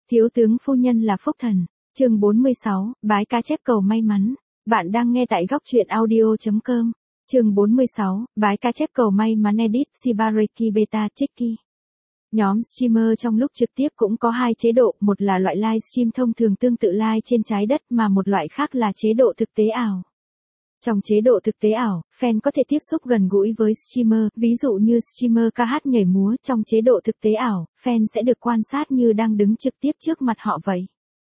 Thiếu tướng phu nhân là phúc thần. Chương 46, bái cá chép cầu may mắn. Bạn đang nghe tại góc truyện audio.com. Chương 46, bái cá chép cầu may mắn edit Shibareki Beta Chiki. Nhóm streamer trong lúc trực tiếp cũng có hai chế độ, một là loại livestream thông thường tương tự live trên trái đất mà một loại khác là chế độ thực tế ảo. Trong chế độ thực tế ảo, fan có thể tiếp xúc gần gũi với streamer, ví dụ như streamer ca hát nhảy múa. Trong chế độ thực tế ảo, fan sẽ được quan sát như đang đứng trực tiếp trước mặt họ vậy.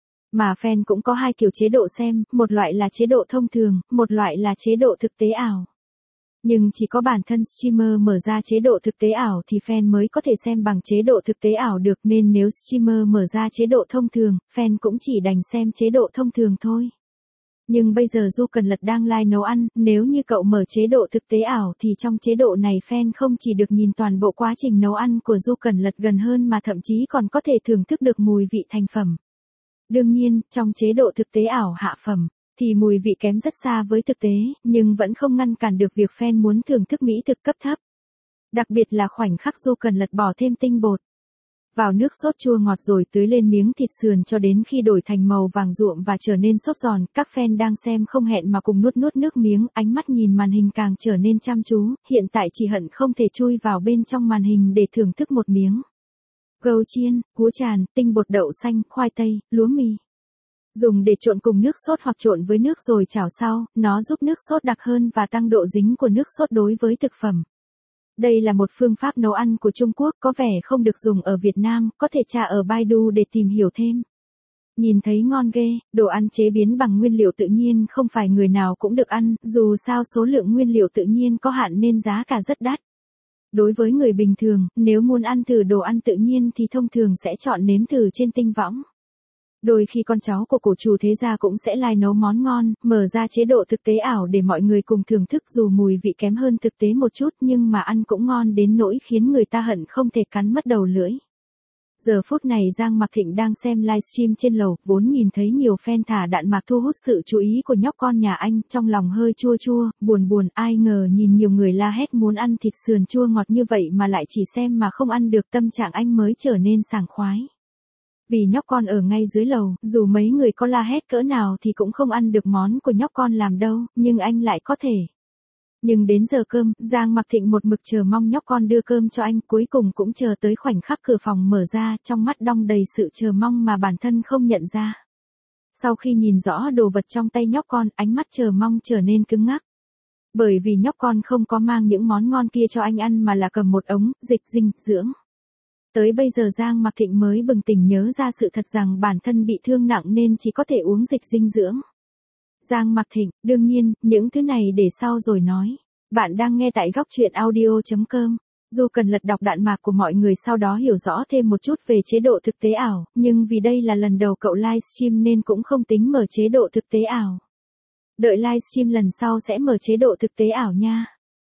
Mà fan cũng có hai kiểu chế độ xem, một loại là chế độ thông thường, một loại là chế độ thực tế ảo. Nhưng chỉ có bản thân streamer mở ra chế độ thực tế ảo thì fan mới có thể xem bằng chế độ thực tế ảo được, nên nếu streamer mở ra chế độ thông thường, fan cũng chỉ đành xem chế độ thông thường thôi. Nhưng bây giờ Du Cần Lật đang live nấu ăn, nếu như cậu mở chế độ thực tế ảo thì trong chế độ này fan không chỉ được nhìn toàn bộ quá trình nấu ăn của Du Cần Lật gần hơn mà thậm chí còn có thể thưởng thức được mùi vị thành phẩm. Đương nhiên, trong chế độ thực tế ảo hạ phẩm, thì mùi vị kém rất xa với thực tế, nhưng vẫn không ngăn cản được việc fan muốn thưởng thức mỹ thực cấp thấp. Đặc biệt là khoảnh khắc Du Cần Lật bỏ thêm tinh bột vào nước sốt chua ngọt rồi tưới lên miếng thịt sườn cho đến khi đổi thành màu vàng ruộm và trở nên sốt giòn, các fan đang xem không hẹn mà cùng nuốt nước miếng, ánh mắt nhìn màn hình càng trở nên chăm chú, hiện tại chỉ hận không thể chui vào bên trong màn hình để thưởng thức một miếng. Gấu chiên, cú tràn, tinh bột đậu xanh, khoai tây, lúa mì. Dùng để trộn cùng nước sốt hoặc trộn với nước rồi chảo sau, nó giúp nước sốt đặc hơn và tăng độ dính của nước sốt đối với thực phẩm. Đây là một phương pháp nấu ăn của Trung Quốc, có vẻ không được dùng ở Việt Nam, có thể tra ở Baidu để tìm hiểu thêm. Nhìn thấy ngon ghê, đồ ăn chế biến bằng nguyên liệu tự nhiên không phải người nào cũng được ăn, dù sao số lượng nguyên liệu tự nhiên có hạn nên giá cả rất đắt. Đối với người bình thường, nếu muốn ăn thử đồ ăn tự nhiên thì thông thường sẽ chọn nếm thử trên tinh võng. Đôi khi con cháu của cổ chủ thế gia cũng sẽ live nấu món ngon, mở ra chế độ thực tế ảo để mọi người cùng thưởng thức, dù mùi vị kém hơn thực tế một chút nhưng mà ăn cũng ngon đến nỗi khiến người ta hận không thể cắn mất đầu lưỡi. Giờ phút này Giang Mặc Thịnh đang xem livestream trên lầu, vốn nhìn thấy nhiều fan thả đạn mạc thu hút sự chú ý của nhóc con nhà anh, trong lòng hơi chua, buồn, ai ngờ nhìn nhiều người la hét muốn ăn thịt sườn chua ngọt như vậy mà lại chỉ xem mà không ăn được, tâm trạng anh mới trở nên sảng khoái. Vì nhóc con ở ngay dưới lầu, dù mấy người có la hét cỡ nào thì cũng không ăn được món của nhóc con làm đâu, nhưng anh lại có thể. Nhưng đến giờ cơm, Giang Mặc Thịnh một mực chờ mong nhóc con đưa cơm cho anh, cuối cùng cũng chờ tới khoảnh khắc cửa phòng mở ra, trong mắt đong đầy sự chờ mong mà bản thân không nhận ra. Sau khi nhìn rõ đồ vật trong tay nhóc con, ánh mắt chờ mong trở nên cứng ngắc. Bởi vì nhóc con không có mang những món ngon kia cho anh ăn mà là cầm một ống dịch dinh dưỡng. Tới bây giờ Giang Mặc Thịnh mới bừng tỉnh nhớ ra sự thật rằng bản thân bị thương nặng nên chỉ có thể uống dịch dinh dưỡng. Giang Mặc Thịnh, đương nhiên, những thứ này để sau rồi nói. Bạn đang nghe tại góc truyện audio.com. Du Cần Lật đọc đạn mạc của mọi người sau đó hiểu rõ thêm một chút về chế độ thực tế ảo, nhưng vì đây là lần đầu cậu livestream nên cũng không tính mở chế độ thực tế ảo. Đợi livestream lần sau sẽ mở chế độ thực tế ảo nha.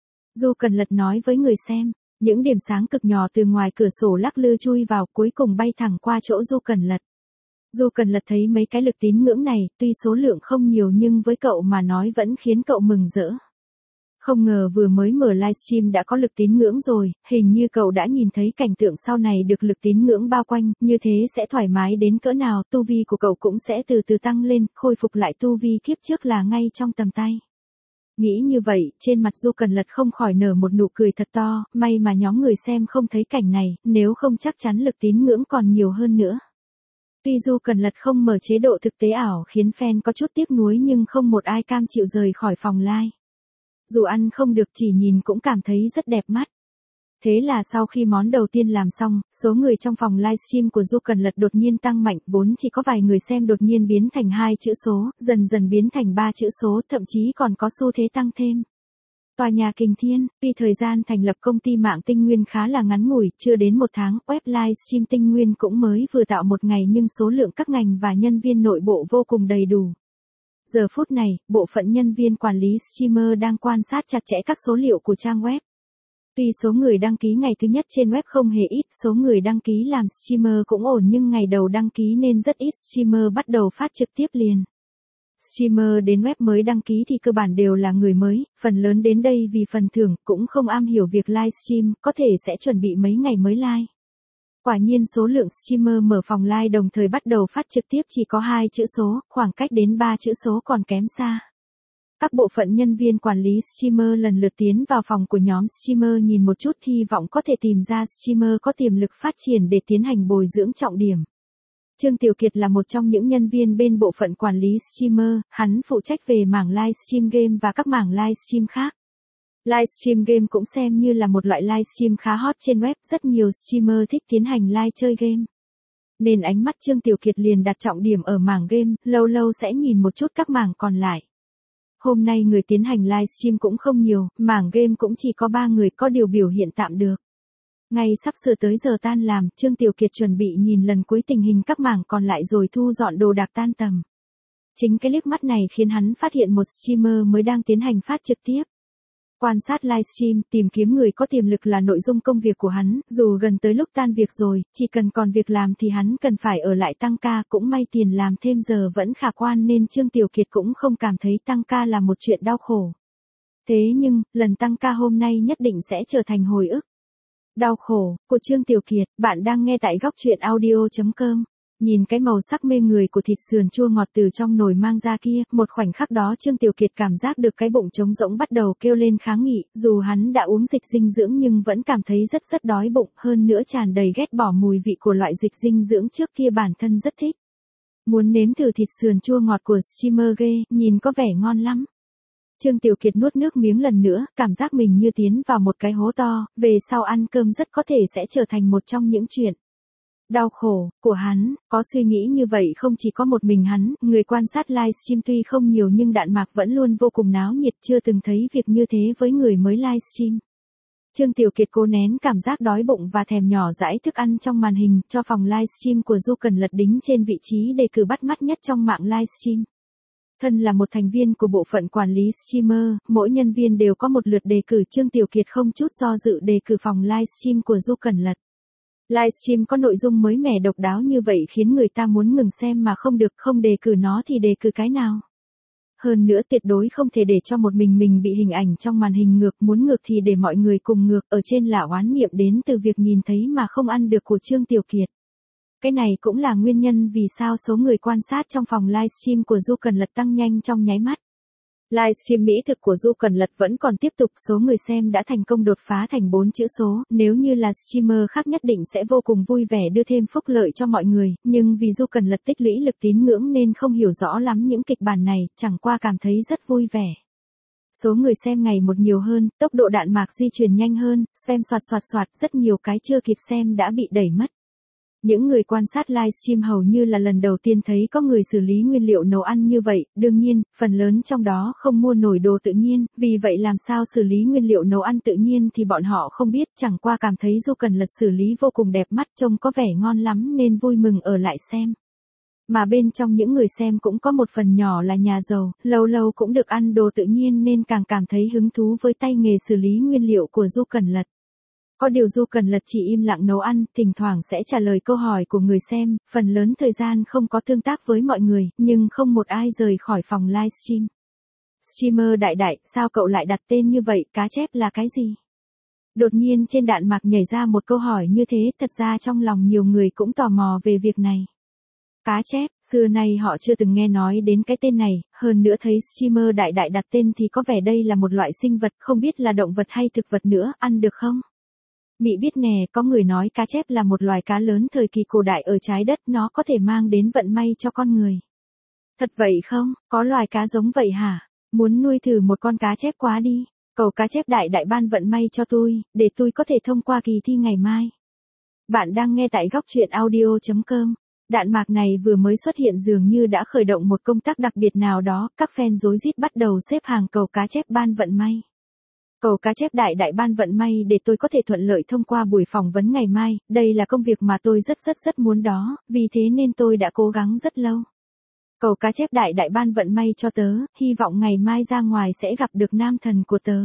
Du Cần Lật nói với người xem. Những điểm sáng cực nhỏ từ ngoài cửa sổ lắc lư chui vào, cuối cùng bay thẳng qua chỗ Du Cần Lật. Du Cần Lật thấy mấy cái lực tín ngưỡng này, tuy số lượng không nhiều nhưng với cậu mà nói vẫn khiến cậu mừng rỡ. Không ngờ vừa mới mở livestream đã có lực tín ngưỡng rồi, hình như cậu đã nhìn thấy cảnh tượng sau này được lực tín ngưỡng bao quanh, như thế sẽ thoải mái đến cỡ nào, tu vi của cậu cũng sẽ từ từ tăng lên, khôi phục lại tu vi kiếp trước là ngay trong tầm tay. Nghĩ như vậy, trên mặt Du Cần Lật không khỏi nở một nụ cười thật to, may mà nhóm người xem không thấy cảnh này, nếu không chắc chắn lực tín ngưỡng còn nhiều hơn nữa. Tuy Du Cần Lật không mở chế độ thực tế ảo khiến fan có chút tiếc nuối nhưng không một ai cam chịu rời khỏi phòng live. Dù ăn không được chỉ nhìn cũng cảm thấy rất đẹp mắt. Thế là sau khi món đầu tiên làm xong, số người trong phòng livestream của Du Cần Lật đột nhiên tăng mạnh, vốn chỉ có vài người xem đột nhiên biến thành 2 chữ số, dần biến thành 3 chữ số, thậm chí còn có xu thế tăng thêm. Tòa nhà Kình Thiên, tuy thời gian thành lập công ty mạng Tinh Nguyên khá là ngắn ngủi, chưa đến 1 tháng, web livestream Tinh Nguyên cũng mới vừa tạo 1 ngày nhưng số lượng các ngành và nhân viên nội bộ vô cùng đầy đủ. Giờ phút này, bộ phận nhân viên quản lý streamer đang quan sát chặt chẽ các số liệu của trang web. Tuy số người đăng ký ngày thứ nhất trên web không hề ít, số người đăng ký làm streamer cũng ổn nhưng ngày đầu đăng ký nên rất ít streamer bắt đầu phát trực tiếp liền. Streamer đến web mới đăng ký thì cơ bản đều là người mới, phần lớn đến đây vì phần thưởng, cũng không am hiểu việc livestream, có thể sẽ chuẩn bị mấy ngày mới live. Quả nhiên số lượng streamer mở phòng live đồng thời bắt đầu phát trực tiếp chỉ có 2 chữ số, khoảng cách đến 3 chữ số còn kém xa. Các bộ phận nhân viên quản lý streamer lần lượt tiến vào phòng của nhóm streamer nhìn một chút, hy vọng có thể tìm ra streamer có tiềm lực phát triển để tiến hành bồi dưỡng trọng điểm. Trương Tiểu Kiệt là một trong những nhân viên bên bộ phận quản lý streamer, hắn phụ trách về mảng livestream game và các mảng livestream khác. Livestream game cũng xem như là một loại livestream khá hot trên web, rất nhiều streamer thích tiến hành live chơi game. Nên ánh mắt Trương Tiểu Kiệt liền đặt trọng điểm ở mảng game, lâu lâu sẽ nhìn một chút các mảng còn lại. Hôm nay người tiến hành livestream cũng không nhiều, mảng game cũng chỉ có 3 người, có điều biểu hiện tạm được. Ngay sắp sửa tới giờ tan làm, Trương Tiểu Kiệt chuẩn bị nhìn lần cuối tình hình các mảng còn lại rồi thu dọn đồ đạc tan tầm. Chính cái liếc mắt này khiến hắn phát hiện một streamer mới đang tiến hành phát trực tiếp. Quan sát livestream, tìm kiếm người có tiềm lực là nội dung công việc của hắn, dù gần tới lúc tan việc rồi, chỉ cần còn việc làm thì hắn cần phải ở lại tăng ca, cũng may tiền làm thêm giờ vẫn khả quan nên Trương Tiểu Kiệt cũng không cảm thấy tăng ca là một chuyện đau khổ. Thế nhưng, lần tăng ca hôm nay nhất định sẽ trở thành hồi ức. Đau khổ, của Trương Tiểu Kiệt, bạn đang nghe tại góc truyện audio.com. Nhìn cái màu sắc mê người của thịt sườn chua ngọt từ trong nồi mang ra kia, một khoảnh khắc đó Trương Tiểu Kiệt cảm giác được cái bụng trống rỗng bắt đầu kêu lên kháng nghị, dù hắn đã uống dịch dinh dưỡng nhưng vẫn cảm thấy rất đói bụng, hơn nữa tràn đầy ghét bỏ mùi vị của loại dịch dinh dưỡng trước kia bản thân rất thích. Muốn nếm thử thịt sườn chua ngọt của streamer ghê, nhìn có vẻ ngon lắm. Trương Tiểu Kiệt nuốt nước miếng lần nữa, cảm giác mình như tiến vào một cái hố to, về sau ăn cơm rất có thể sẽ trở thành một trong những chuyện đau khổ của hắn. Có suy nghĩ như vậy không chỉ có một mình hắn, người quan sát livestream tuy không nhiều nhưng Đạn Mạc vẫn luôn vô cùng náo nhiệt, chưa từng thấy việc như thế với người mới livestream. Trương Tiểu Kiệt cố nén cảm giác đói bụng và thèm nhỏ dãi thức ăn trong màn hình, cho phòng livestream của Du Cần Lật đính trên vị trí đề cử bắt mắt nhất trong mạng livestream. Thân là một thành viên của bộ phận quản lý streamer, mỗi nhân viên đều có một lượt đề cử. Trương Tiểu Kiệt không chút do dự đề cử phòng livestream của Du Cần Lật. Livestream có nội dung mới mẻ độc đáo như vậy khiến người ta muốn ngừng xem mà không được, không đề cử nó thì đề cử cái nào. Hơn nữa tuyệt đối không thể để cho một mình bị hình ảnh trong màn hình ngược, muốn ngược thì để mọi người cùng ngược, ở trên là oán niệm đến từ việc nhìn thấy mà không ăn được của Trương Tiểu Kiệt. Cái này cũng là nguyên nhân vì sao số người quan sát trong phòng livestream của Du Cần Lật tăng nhanh trong nháy mắt. Livestream mỹ thực của Du Cần Lật vẫn còn tiếp tục, số người xem đã thành công đột phá thành 4 chữ số, nếu như là streamer khác nhất định sẽ vô cùng vui vẻ đưa thêm phúc lợi cho mọi người, nhưng vì Du Cần Lật tích lũy lực tín ngưỡng nên không hiểu rõ lắm những kịch bản này, chẳng qua cảm thấy rất vui vẻ. Số người xem ngày một nhiều hơn, tốc độ Đạn Mạc di chuyển nhanh hơn, xem soạt, rất nhiều cái chưa kịp xem đã bị đẩy mất. Những người quan sát livestream hầu như là lần đầu tiên thấy có người xử lý nguyên liệu nấu ăn như vậy, đương nhiên, phần lớn trong đó không mua nổi đồ tự nhiên, vì vậy làm sao xử lý nguyên liệu nấu ăn tự nhiên thì bọn họ không biết, chẳng qua cảm thấy Du Cần Lật xử lý vô cùng đẹp mắt, trông có vẻ ngon lắm nên vui mừng ở lại xem. Mà bên trong những người xem cũng có một phần nhỏ là nhà giàu, lâu lâu cũng được ăn đồ tự nhiên nên càng cảm thấy hứng thú với tay nghề xử lý nguyên liệu của Du Cần Lật. Có điều Du Cần Lật chỉ im lặng nấu ăn, thỉnh thoảng sẽ trả lời câu hỏi của người xem, phần lớn thời gian không có tương tác với mọi người, nhưng không một ai rời khỏi phòng livestream. Streamer Đại, sao cậu lại đặt tên như vậy, cá chép là cái gì? Đột nhiên trên Đạn Mạc nhảy ra một câu hỏi như thế, thật ra trong lòng nhiều người cũng tò mò về việc này. Cá chép, xưa nay họ chưa từng nghe nói đến cái tên này, hơn nữa thấy streamer Đại đặt tên thì có vẻ đây là một loại sinh vật, không biết là động vật hay thực vật nữa, ăn được không? Mị biết nè, có người nói cá chép là một loài cá lớn thời kỳ cổ đại ở trái đất, nó có thể mang đến vận may cho con người. Thật vậy không? Có loài cá giống vậy hả? Muốn nuôi thử một con cá chép quá đi. Cầu cá chép đại ban vận may cho tôi, để tôi có thể thông qua kỳ thi ngày mai. Bạn đang nghe tại góc truyện audio.com. Đạn Mạc này vừa mới xuất hiện dường như đã khởi động một công tác đặc biệt nào đó, các fan rối rít bắt đầu xếp hàng cầu cá chép ban vận may. Cầu cá chép đại ban vận may để tôi có thể thuận lợi thông qua buổi phỏng vấn ngày mai, đây là công việc mà tôi rất muốn đó, vì thế nên tôi đã cố gắng rất lâu. Cầu cá chép đại ban vận may cho tớ, hy vọng ngày mai ra ngoài sẽ gặp được nam thần của tớ.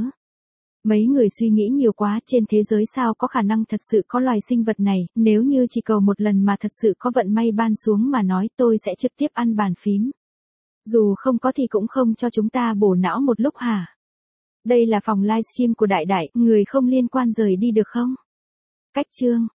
Mấy người suy nghĩ nhiều quá, trên thế giới sao có khả năng thật sự có loài sinh vật này, nếu như chỉ cầu một lần mà thật sự có vận may ban xuống mà nói tôi sẽ trực tiếp ăn bàn phím. Dù không có thì cũng không cho chúng ta bổ não một lúc hả? Đây là phòng livestream của Đại, người không liên quan rời đi được không? Cách chương